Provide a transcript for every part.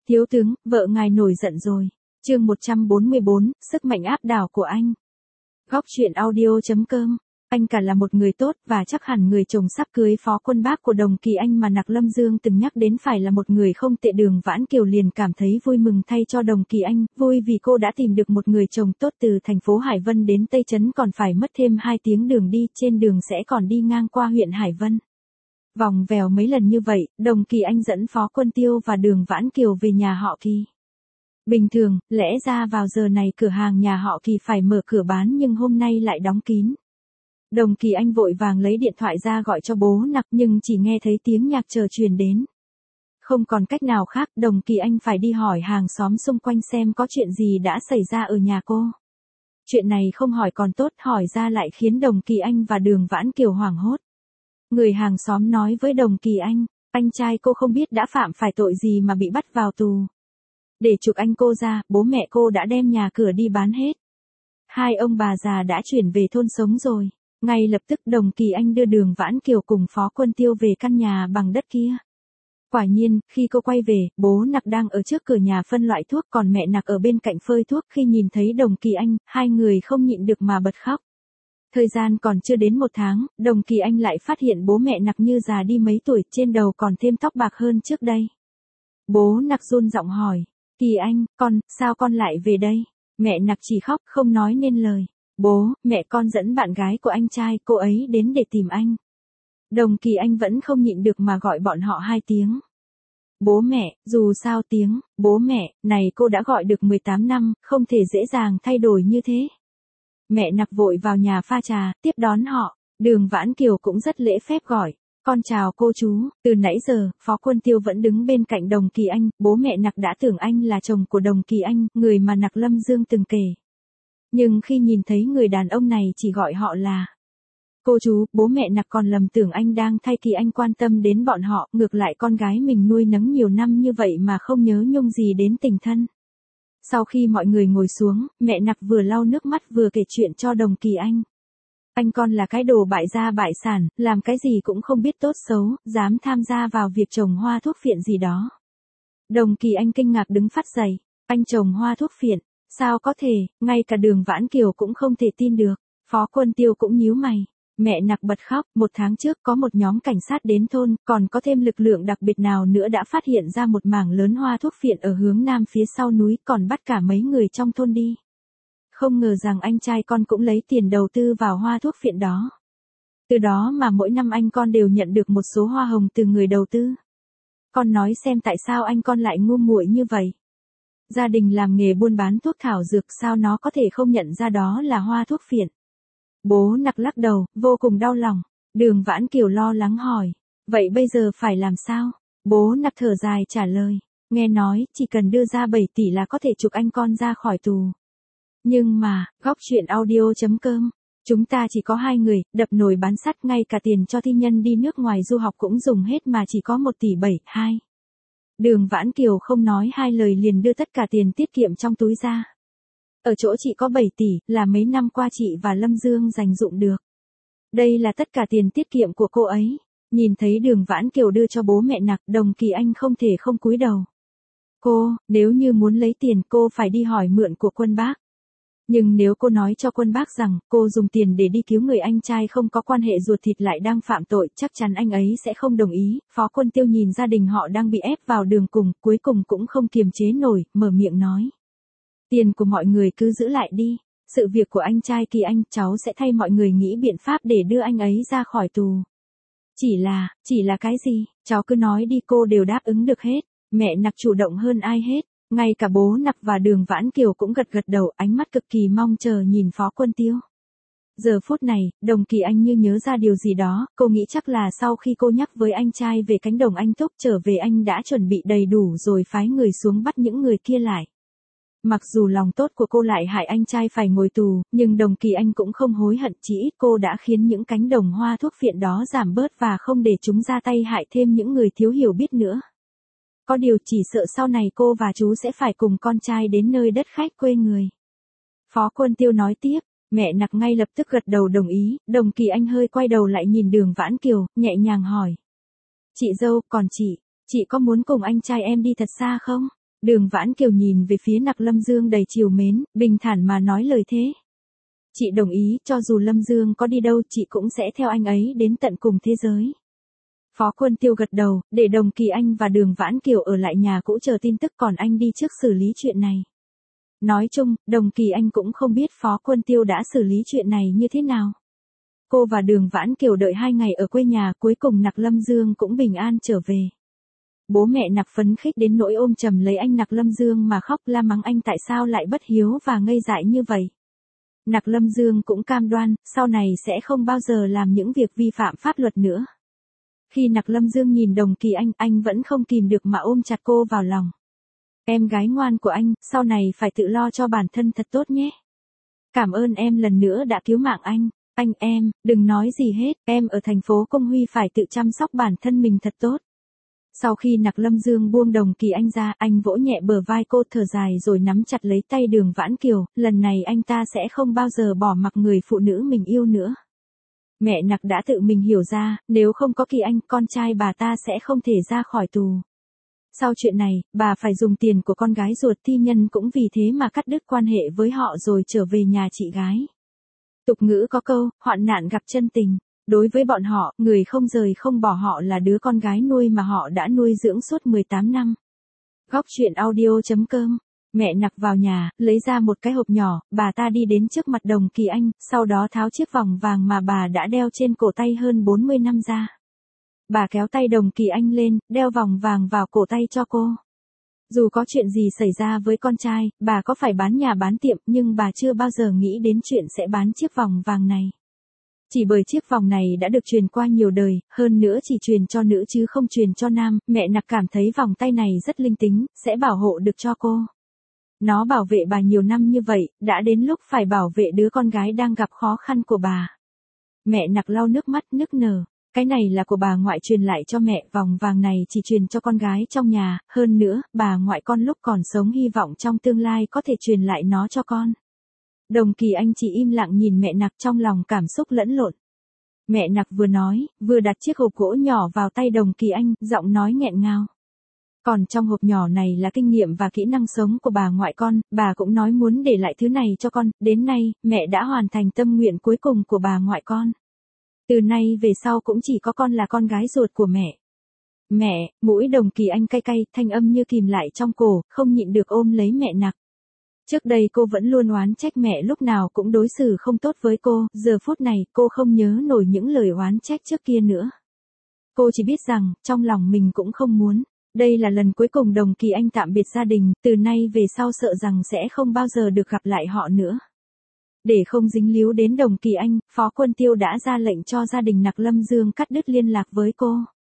Thiếu tướng, vợ ngài nổi giận rồi. Chương 144, sức mạnh áp đảo của anh. Góc truyện audio.com. Anh cả là một người tốt và chắc hẳn người chồng sắp cưới Phó Quân Bác của Đồng Kỳ Anh mà Nặc Lâm Dương từng nhắc đến phải là một người không tệ. Đường Vãn Kiều liền cảm thấy vui mừng thay cho Đồng Kỳ Anh, vui vì cô đã tìm được một người chồng tốt. Từ thành phố Hải Vân đến Tây Trấn còn phải mất thêm 2 tiếng đường đi, trên đường sẽ còn đi ngang qua huyện Hải Vân. Vòng vèo mấy lần như vậy, Đồng Kỳ Anh dẫn Phó Quân Tiêu và Đường Vãn Kiều về nhà họ Kỳ. Bình thường, lẽ ra vào giờ này cửa hàng nhà họ Kỳ phải mở cửa bán nhưng hôm nay lại đóng kín. Đồng Kỳ Anh vội vàng lấy điện thoại ra gọi cho bố Nặc nhưng chỉ nghe thấy tiếng nhạc chờ truyền đến. Không còn cách nào khác, Đồng Kỳ Anh phải đi hỏi hàng xóm xung quanh xem có chuyện gì đã xảy ra ở nhà cô. Chuyện này không hỏi còn tốt, hỏi ra lại khiến Đồng Kỳ Anh và Đường Vãn Kiều hoảng hốt. Người hàng xóm nói với Đồng Kỳ anh trai cô không biết đã phạm phải tội gì mà bị bắt vào tù. Để chuộc anh cô ra, bố mẹ cô đã đem nhà cửa đi bán hết. Hai ông bà già đã chuyển về thôn sống rồi. Ngay lập tức Đồng Kỳ Anh đưa Đường Vãn Kiều cùng Phó Quân Tiêu về căn nhà bằng đất kia. Quả nhiên, khi cô quay về, bố Nặc đang ở trước cửa nhà phân loại thuốc, còn mẹ Nặc ở bên cạnh phơi thuốc. Khi nhìn thấy Đồng Kỳ Anh, hai người không nhịn được mà bật khóc. Thời gian còn chưa đến 1 tháng, Đồng Kỳ Anh lại phát hiện bố mẹ Nặc như già đi mấy tuổi, trên đầu còn thêm tóc bạc hơn trước đây. Bố Nặc run giọng hỏi, Kỳ Anh, sao con lại về đây? Mẹ Nặc chỉ khóc, không nói nên lời. Bố, mẹ con dẫn bạn gái của anh trai, cô ấy đến để tìm anh. Đồng Kỳ Anh vẫn không nhịn được mà gọi bọn họ 2 tiếng. Bố mẹ, dù sao tiếng, bố mẹ, này cô đã gọi được 18 năm, không thể dễ dàng thay đổi như thế. Mẹ Nặc vội vào nhà pha trà, tiếp đón họ. Đường Vãn Kiều cũng rất lễ phép gọi, con chào cô chú. Từ nãy giờ, Phó Quân Tiêu vẫn đứng bên cạnh Đồng Kỳ Anh, bố mẹ Nặc đã tưởng anh là chồng của Đồng Kỳ Anh, người mà Nặc Lâm Dương từng kể. Nhưng khi nhìn thấy người đàn ông này chỉ gọi họ là cô chú, bố mẹ Nặc còn lầm tưởng anh đang thay Kỳ Anh quan tâm đến bọn họ, ngược lại con gái mình nuôi nấng nhiều năm như vậy mà không nhớ nhung gì đến tình thân. Sau khi mọi người ngồi xuống, mẹ Nặc vừa lau nước mắt vừa kể chuyện cho Đồng Kỳ Anh. Anh con là cái đồ bại gia bại sản, làm cái gì cũng không biết tốt xấu, dám tham gia vào việc trồng hoa thuốc phiện gì đó. Đồng Kỳ Anh kinh ngạc đứng phắt dậy, anh trồng hoa thuốc phiện, sao có thể, ngay cả Đường Vãn Kiều cũng không thể tin được. Phó Quân Tiêu cũng nhíu mày. Mẹ Nặc bật khóc, 1 tháng trước có một nhóm cảnh sát đến thôn, còn có thêm lực lượng đặc biệt nào nữa đã phát hiện ra một mảng lớn hoa thuốc phiện ở hướng nam phía sau núi, còn bắt cả mấy người trong thôn đi. Không ngờ rằng anh trai con cũng lấy tiền đầu tư vào hoa thuốc phiện đó. Từ đó mà mỗi năm anh con đều nhận được một số hoa hồng từ người đầu tư. Con nói xem tại sao anh con lại ngu muội như vậy? Gia đình làm nghề buôn bán thuốc thảo dược, sao nó có thể không nhận ra đó là hoa thuốc phiện? Bố Nặc lắc đầu, vô cùng đau lòng. Đường Vãn Kiều lo lắng hỏi, vậy bây giờ phải làm sao? Bố Nặc thở dài trả lời, nghe nói chỉ cần đưa ra 7 tỷ là có thể chuộc anh con ra khỏi tù. Nhưng mà, góc truyện audio.com, chúng ta chỉ có 2 người, đập nồi bán sắt, ngay cả tiền cho thi nhân đi nước ngoài du học cũng dùng hết mà chỉ có 1 tỷ 7,2. Đường Vãn Kiều không nói 2 lời liền đưa tất cả tiền tiết kiệm trong túi ra. Ở chỗ chị có 7 tỷ, là mấy năm qua chị và Lâm Dương dành dụm được. Đây là tất cả tiền tiết kiệm của cô ấy. Nhìn thấy Đường Vãn Kiều đưa cho bố mẹ Nặc, Đồng Kỳ Anh không thể không cúi đầu. Cô, nếu như muốn lấy tiền cô phải đi hỏi mượn của Quân Bác. Nhưng nếu cô nói cho Quân Bác rằng cô dùng tiền để đi cứu người anh trai không có quan hệ ruột thịt lại đang phạm tội, chắc chắn anh ấy sẽ không đồng ý. Phó Quân Tiêu nhìn gia đình họ đang bị ép vào đường cùng, cuối cùng cũng không kiềm chế nổi, mở miệng nói. Tiền của mọi người cứ giữ lại đi. Sự việc của anh trai Kỳ Anh, cháu sẽ thay mọi người nghĩ biện pháp để đưa anh ấy ra khỏi tù. Chỉ là cái gì, cháu cứ nói đi, cô đều đáp ứng được hết. Mẹ Nặc chủ động hơn ai hết. Ngay cả bố Nặc và Đường Vãn Kiều cũng gật đầu, ánh mắt cực kỳ mong chờ nhìn Phó Quân Tiêu. Giờ phút này, Đồng Kỳ Anh như nhớ ra điều gì đó, cô nghĩ chắc là sau khi cô nhắc với anh trai về cánh đồng anh Thúc trở về anh đã chuẩn bị đầy đủ rồi phái người xuống bắt những người kia lại. Mặc dù lòng tốt của cô lại hại anh trai phải ngồi tù, nhưng Đồng Kỳ Anh cũng không hối hận, chỉ ít cô đã khiến những cánh đồng hoa thuốc phiện đó giảm bớt và không để chúng ra tay hại thêm những người thiếu hiểu biết nữa. Có điều chỉ sợ sau này cô và chú sẽ phải cùng con trai đến nơi đất khách quê người. Phó Quân Tiêu nói tiếp, mẹ Nặc ngay lập tức gật đầu đồng ý. Đồng Kỳ Anh hơi quay đầu lại nhìn Đường Vãn Kiều, nhẹ nhàng hỏi. Chị dâu, còn chị có muốn cùng anh trai em đi thật xa không? Đường Vãn Kiều nhìn về phía Nặc Lâm Dương đầy trìu mến, bình thản mà nói lời thế. Chị đồng ý, cho dù Lâm Dương có đi đâu chị cũng sẽ theo anh ấy đến tận cùng thế giới. Phó Quân Tiêu gật đầu, để Đồng Kỳ Anh và Đường Vãn Kiều ở lại nhà cũ chờ tin tức, còn anh đi trước xử lý chuyện này. Nói chung, Đồng Kỳ Anh cũng không biết Phó Quân Tiêu đã xử lý chuyện này như thế nào. Cô và Đường Vãn Kiều đợi 2 ngày ở quê nhà, cuối cùng Nặc Lâm Dương cũng bình an trở về. Bố mẹ Nặc phấn khích đến nỗi ôm chầm lấy anh Nặc Lâm Dương mà khóc, la mắng anh tại sao lại bất hiếu và ngây dại như vậy. Nặc Lâm Dương cũng cam đoan, sau này sẽ không bao giờ làm những việc vi phạm pháp luật nữa. Khi Nặc Lâm Dương nhìn Đồng Kỳ anh vẫn không kìm được mà ôm chặt cô vào lòng. Em gái ngoan của anh, sau này phải tự lo cho bản thân thật tốt nhé. Cảm ơn em lần nữa đã cứu mạng anh. Em, đừng nói gì hết, em ở thành phố Công Huy phải tự chăm sóc bản thân mình thật tốt. Sau khi Nặc Lâm Dương buông Đồng Kỳ Anh ra, anh vỗ nhẹ bờ vai cô, thở dài rồi nắm chặt lấy tay Đường Vãn Kiều, lần này anh ta sẽ không bao giờ bỏ mặc người phụ nữ mình yêu nữa. Mẹ Nặc đã tự mình hiểu ra, nếu không có Kỳ Anh, con trai bà ta sẽ không thể ra khỏi tù. Sau chuyện này, bà phải dùng tiền của con gái ruột, thi nhân cũng vì thế mà cắt đứt quan hệ với họ rồi trở về nhà chị gái. Tục ngữ có câu, hoạn nạn gặp chân tình. Đối với bọn họ, người không rời không bỏ họ là đứa con gái nuôi mà họ đã nuôi dưỡng suốt 18 năm. Góc truyện audio.com. Mẹ Nặc vào nhà, lấy ra một cái hộp nhỏ, bà ta đi đến trước mặt Đồng Kỳ Anh, sau đó tháo chiếc vòng vàng mà bà đã đeo trên cổ tay hơn 40 năm ra. Bà kéo tay Đồng Kỳ Anh lên, đeo vòng vàng vào cổ tay cho cô. Dù có chuyện gì xảy ra với con trai, bà có phải bán nhà bán tiệm, nhưng bà chưa bao giờ nghĩ đến chuyện sẽ bán chiếc vòng vàng này. Chỉ bởi chiếc vòng này đã được truyền qua nhiều đời, hơn nữa chỉ truyền cho nữ chứ không truyền cho nam, mẹ Nặc cảm thấy vòng tay này rất linh tính, sẽ bảo hộ được cho cô. Nó bảo vệ bà nhiều năm như vậy, đã đến lúc phải bảo vệ đứa con gái đang gặp khó khăn của bà. Mẹ Nặc lau nước mắt nức nở. Cái này là của bà ngoại truyền lại cho mẹ, vòng vàng này chỉ truyền cho con gái trong nhà, hơn nữa, bà ngoại con lúc còn sống hy vọng trong tương lai có thể truyền lại nó cho con. Đồng Kỳ Anh chỉ im lặng nhìn mẹ Nặc, trong lòng cảm xúc lẫn lộn. Mẹ Nặc vừa nói, vừa đặt chiếc hộp gỗ nhỏ vào tay Đồng Kỳ Anh, giọng nói nghẹn ngào. Còn trong hộp nhỏ này là kinh nghiệm và kỹ năng sống của bà ngoại con, bà cũng nói muốn để lại thứ này cho con, đến nay, mẹ đã hoàn thành tâm nguyện cuối cùng của bà ngoại con. Từ nay về sau cũng chỉ có con là con gái ruột của mẹ. Mẹ, mũi Đồng Kỳ Anh cay cay, thanh âm như kìm lại trong cổ, không nhịn được ôm lấy mẹ Nặc. Trước đây cô vẫn luôn oán trách mẹ lúc nào cũng đối xử không tốt với cô, giờ phút này cô không nhớ nổi những lời oán trách trước kia nữa. Cô chỉ biết rằng, trong lòng mình cũng không muốn. Đây là lần cuối cùng Đồng Kỳ Anh tạm biệt gia đình, từ nay về sau sợ rằng sẽ không bao giờ được gặp lại họ nữa. Để không dính líu đến Đồng Kỳ Anh, Phó Quân Tiêu đã ra lệnh cho gia đình Nặc Lâm Dương cắt đứt liên lạc với cô.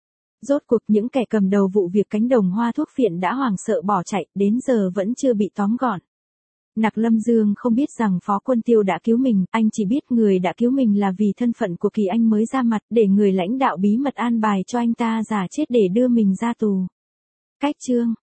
Rốt cuộc những kẻ cầm đầu vụ việc cánh đồng hoa thuốc phiện đã hoảng sợ bỏ chạy, đến giờ vẫn chưa bị tóm gọn. Nặc Lâm Dương không biết rằng Phó Quân Tiêu đã cứu mình, anh chỉ biết người đã cứu mình là vì thân phận của Kỳ Anh mới ra mặt, để người lãnh đạo bí mật an bài cho anh ta giả chết để đưa mình ra tù. Cách chương